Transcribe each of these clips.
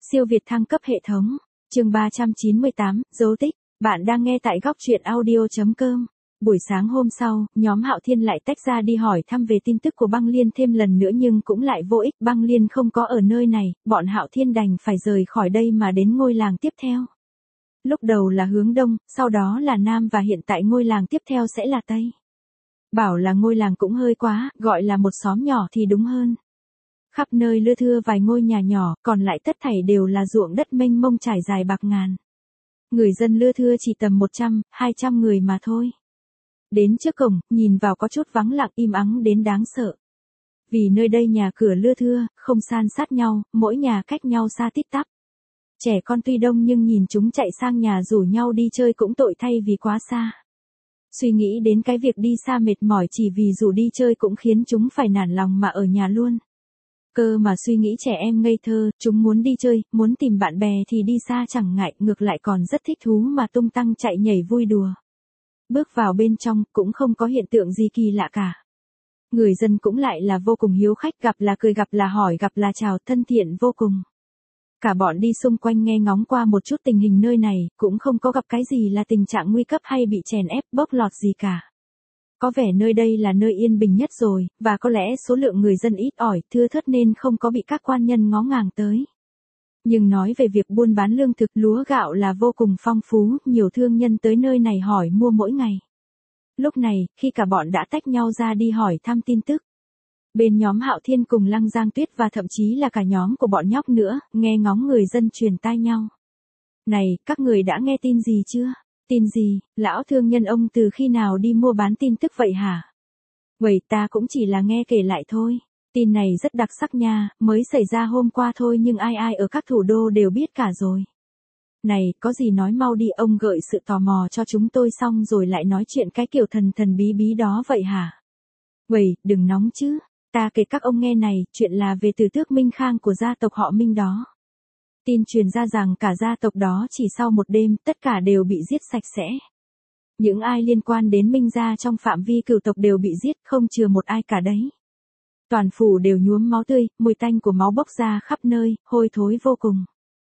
Siêu Việt thăng cấp hệ thống. Chương 398, dấu tích. Bạn đang nghe tại góc truyện audio.com. Buổi sáng hôm sau, nhóm Hạo Thiên lại tách ra đi hỏi thăm về tin tức của Băng Liên thêm lần nữa nhưng cũng lại vô ích. Băng Liên không có ở nơi này, bọn Hạo Thiên đành phải rời khỏi đây mà đến ngôi làng tiếp theo. Lúc đầu là hướng đông, sau đó là nam và hiện tại ngôi làng tiếp theo sẽ là tây. Bảo là ngôi làng cũng hơi quá, gọi là một xóm nhỏ thì đúng hơn. Khắp nơi lưa thưa vài ngôi nhà nhỏ, còn lại tất thảy đều là ruộng đất mênh mông trải dài bạc ngàn. Người dân lưa thưa chỉ tầm 100, 200 người mà thôi. Đến trước cổng, nhìn vào có chút vắng lặng im ắng đến đáng sợ. Vì nơi đây nhà cửa lưa thưa, không san sát nhau, mỗi nhà cách nhau xa tít tắp. Trẻ con tuy đông nhưng nhìn chúng chạy sang nhà rủ nhau đi chơi cũng tội thay vì quá xa. Suy nghĩ đến cái việc đi xa mệt mỏi chỉ vì rủ đi chơi cũng khiến chúng phải nản lòng mà ở nhà luôn. Cơ mà suy nghĩ trẻ em ngây thơ, chúng muốn đi chơi, muốn tìm bạn bè thì đi xa chẳng ngại, ngược lại còn rất thích thú mà tung tăng chạy nhảy vui đùa. Bước vào bên trong, cũng không có hiện tượng gì kỳ lạ cả. Người dân cũng lại là vô cùng hiếu khách, gặp là cười, gặp là hỏi, gặp là chào, thân thiện vô cùng. Cả bọn đi xung quanh nghe ngóng qua một chút tình hình nơi này, cũng không có gặp cái gì là tình trạng nguy cấp hay bị chèn ép, bóc lọt gì cả. Có vẻ nơi đây là nơi yên bình nhất rồi, và có lẽ số lượng người dân ít ỏi, thưa thớt nên không có bị các quan nhân ngó ngàng tới. Nhưng nói về việc buôn bán lương thực, lúa gạo là vô cùng phong phú, nhiều thương nhân tới nơi này hỏi mua mỗi ngày. Lúc này, khi cả bọn đã tách nhau ra đi hỏi thăm tin tức, bên nhóm Hạo Thiên cùng Lăng Giang Tuyết và thậm chí là cả nhóm của bọn nhóc nữa, nghe ngóng người dân truyền tai nhau. Này, các người đã nghe tin gì chưa? Tin gì, lão thương nhân ông từ khi nào đi mua bán tin tức vậy hả? Vậy ta cũng chỉ là nghe kể lại thôi. Tin này rất đặc sắc nha, mới xảy ra hôm qua thôi nhưng ai ai ở các thủ đô đều biết cả rồi. Này, có gì nói mau đi, ông gợi sự tò mò cho chúng tôi xong rồi lại nói chuyện cái kiểu thần thần bí bí đó vậy hả? Vậy, đừng nóng chứ, ta kể các ông nghe này, chuyện là về Từ Tước Minh Khang của gia tộc họ Minh đó. Tin truyền ra rằng cả gia tộc đó chỉ sau một đêm, tất cả đều bị giết sạch sẽ. Những ai liên quan đến Minh gia trong phạm vi cửu tộc đều bị giết, không chừa một ai cả đấy. Toàn phủ đều nhuốm máu tươi, mùi tanh của máu bốc ra khắp nơi, hôi thối vô cùng.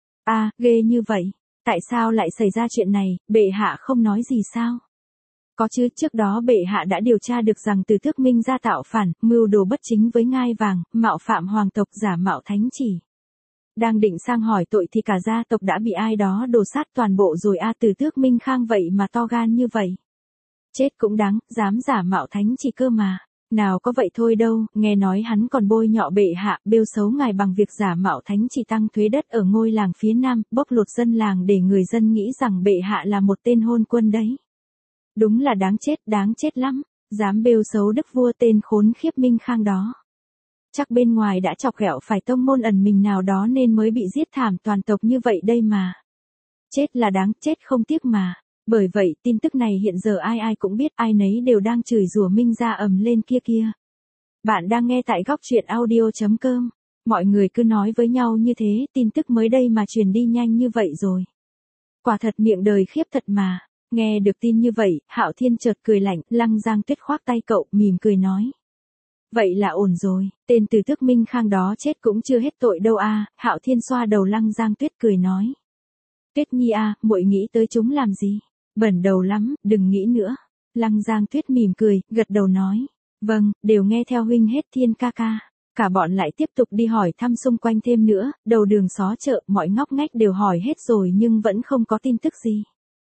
À, ghê như vậy, tại sao lại xảy ra chuyện này, bệ hạ không nói gì sao? Có chứ, trước đó bệ hạ đã điều tra được rằng Từ Tước Minh gia tạo phản, mưu đồ bất chính với ngai vàng, mạo phạm hoàng tộc, giả mạo thánh chỉ. Đang định sang hỏi tội thì cả gia tộc đã bị ai đó đổ sát toàn bộ rồi. Từ Tước Minh Khang vậy mà to gan như vậy. Chết cũng đáng, dám giả mạo thánh chỉ cơ mà. Nào có vậy thôi đâu, nghe nói hắn còn bôi nhọ bệ hạ, bêu xấu ngài bằng việc giả mạo thánh chỉ tăng thuế đất ở ngôi làng phía nam, bóc lột dân làng để người dân nghĩ rằng bệ hạ là một tên hôn quân đấy. Đúng là đáng chết lắm, dám bêu xấu đức vua, tên khốn khiếp Minh Khang đó. Chắc bên ngoài đã chọc ghẹo phải tông môn ẩn mình nào đó nên mới bị giết thảm toàn tộc như vậy đây mà. Chết là đáng, chết không tiếc mà. Bởi vậy, tin tức này hiện giờ ai ai cũng biết, ai nấy đều đang chửi rủa Minh gia ầm lên kia kia. Bạn đang nghe tại góc truyện audio.com. Mọi người cứ nói với nhau như thế, tin tức mới đây mà truyền đi nhanh như vậy rồi. Quả thật miệng đời khiếp thật mà. Nghe được tin như vậy, Hạo Thiên chợt cười lạnh, Lăng Giang Tuyết khoác tay cậu, mỉm cười nói. Vậy là ổn rồi, tên Từ Tước Minh Khang đó chết cũng chưa hết tội đâu a. Hạo Thiên xoa đầu Lăng Giang Tuyết cười nói. Tuyết Nhi muội nghĩ tới chúng làm gì? Bẩn đầu lắm, đừng nghĩ nữa. Lăng Giang Tuyết mỉm cười, gật đầu nói. Vâng, đều nghe theo huynh hết Thiên ca ca. Cả bọn lại tiếp tục đi hỏi thăm xung quanh thêm nữa, đầu đường xó chợ, mọi ngóc ngách đều hỏi hết rồi nhưng vẫn không có tin tức gì.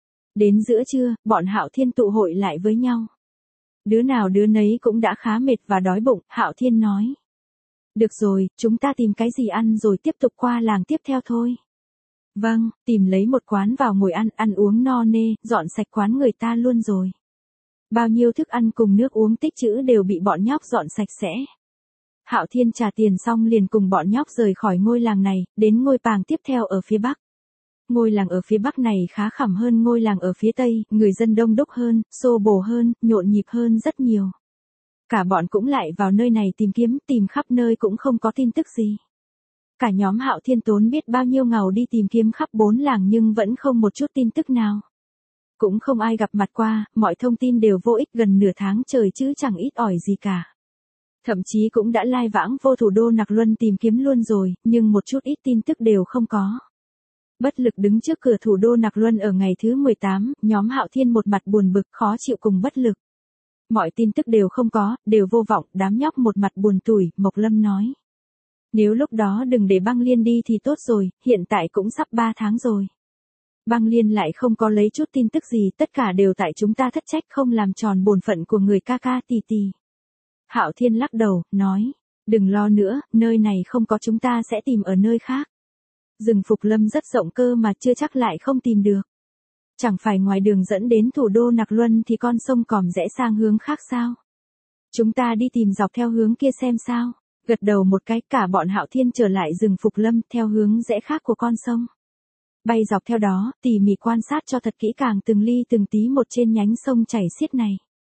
Đến giữa trưa, bọn Hạo Thiên tụ hội lại với nhau. Đứa nào đứa nấy cũng đã khá mệt và đói bụng, Hạo Thiên nói. Được rồi, chúng ta tìm cái gì ăn rồi tiếp tục qua làng tiếp theo thôi. Vâng, tìm lấy một quán vào ngồi ăn uống no nê, dọn sạch quán người ta luôn rồi. Bao nhiêu thức ăn cùng nước uống tích trữ đều bị bọn nhóc dọn sạch sẽ. Hạo Thiên trả tiền xong liền cùng bọn nhóc rời khỏi ngôi làng này, đến ngôi pàng tiếp theo ở phía bắc. Ngôi làng ở phía bắc này khá khẩm hơn ngôi làng ở phía tây, người dân đông đúc hơn, xô bồ hơn, nhộn nhịp hơn rất nhiều. Cả bọn cũng lại vào nơi này tìm khắp nơi cũng không có tin tức gì. Cả nhóm Hạo Thiên tốn biết bao nhiêu ngầu đi tìm kiếm khắp 4 làng nhưng vẫn không một chút tin tức nào. Cũng không ai gặp mặt qua, mọi thông tin đều vô ích gần nửa tháng trời chứ chẳng ít ỏi gì cả. Thậm chí cũng đã lai vãng vô thủ đô Nặc Luân tìm kiếm luôn rồi, nhưng một chút ít tin tức đều không có. Bất lực đứng trước cửa thủ đô Nặc Luân ở ngày thứ 18, nhóm Hạo Thiên một mặt buồn bực khó chịu cùng bất lực. Mọi tin tức đều không có, đều vô vọng, đám nhóc một mặt buồn tủi, Mộc Lâm nói. Nếu lúc đó đừng để Băng Liên đi thì tốt rồi, hiện tại cũng sắp 3 tháng rồi. Băng Liên lại không có lấy chút tin tức gì, tất cả đều tại chúng ta thất trách không làm tròn bổn phận của người ca ca tì tì. Hạo Thiên lắc đầu, nói, đừng lo nữa, nơi này không có chúng ta sẽ tìm ở nơi khác. Rừng Phục Lâm rất rộng cơ mà chưa chắc lại không tìm được. Chẳng phải ngoài đường dẫn đến thủ đô Nặc Luân thì con sông còm rẽ sang hướng khác sao? Chúng ta đi tìm dọc theo hướng kia xem sao? Gật đầu một cái, cả bọn Hạo Thiên trở lại rừng Phục Lâm theo hướng rẽ khác của con sông. Bay dọc theo đó, tỉ mỉ quan sát cho thật kỹ càng từng ly từng tí một trên nhánh sông chảy xiết này.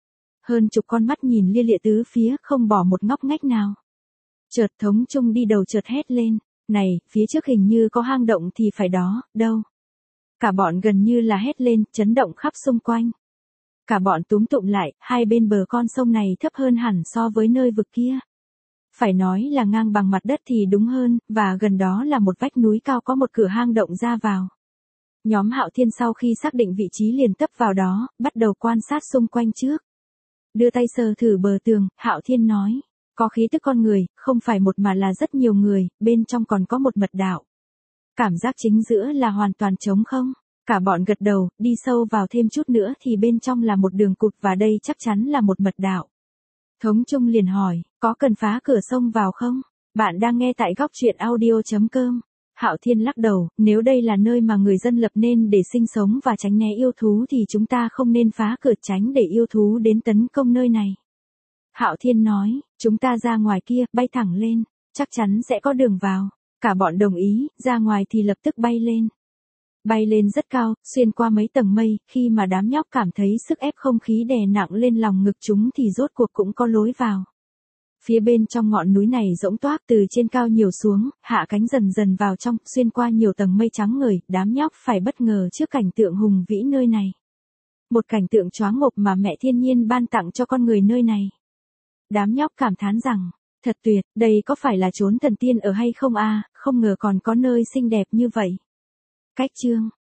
Hơn chục con mắt nhìn lia lịa tứ phía, không bỏ một ngóc ngách nào. Chợt Thống Trung đi đầu chợt hét lên, này, phía trước hình như có hang động thì phải đó, đâu. Cả bọn gần như là hét lên, chấn động khắp xung quanh. Cả bọn túm tụm lại, hai bên bờ con sông này thấp hơn hẳn so với nơi vực kia. Phải nói là ngang bằng mặt đất thì đúng hơn, và gần đó là một vách núi cao có một cửa hang động ra vào. Nhóm Hạo Thiên sau khi xác định vị trí liền tấp vào đó, bắt đầu quan sát xung quanh trước. Đưa tay sờ thử bờ tường, Hạo Thiên nói, có khí tức con người, không phải một mà là rất nhiều người, bên trong còn có một mật đạo. Cảm giác chính giữa là hoàn toàn trống không. Cả bọn gật đầu, đi sâu vào thêm chút nữa thì bên trong là một đường cụt và đây chắc chắn là một mật đạo. Thống Trung liền hỏi, có cần phá cửa sông vào không? Bạn đang nghe tại góc truyện audio.com. Hạo Thiên lắc đầu, nếu đây là nơi mà người dân lập nên để sinh sống và tránh né yêu thú thì chúng ta không nên phá cửa tránh để yêu thú đến tấn công nơi này. Hạo Thiên nói, chúng ta ra ngoài kia, bay thẳng lên, chắc chắn sẽ có đường vào. Cả bọn đồng ý, ra ngoài thì lập tức bay lên. Bay lên rất cao, xuyên qua mấy tầng mây, khi mà đám nhóc cảm thấy sức ép không khí đè nặng lên lòng ngực chúng thì rốt cuộc cũng có lối vào. Phía bên trong ngọn núi này rỗng toác từ trên cao nhiều xuống, hạ cánh dần dần vào trong, xuyên qua nhiều tầng mây trắng ngời, đám nhóc phải bất ngờ trước cảnh tượng hùng vĩ nơi này. Một cảnh tượng choáng ngộp mà mẹ thiên nhiên ban tặng cho con người nơi này. Đám nhóc cảm thán rằng, thật tuyệt, đây có phải là chốn thần tiên ở hay không a, không ngờ còn có nơi xinh đẹp như vậy. Cách chương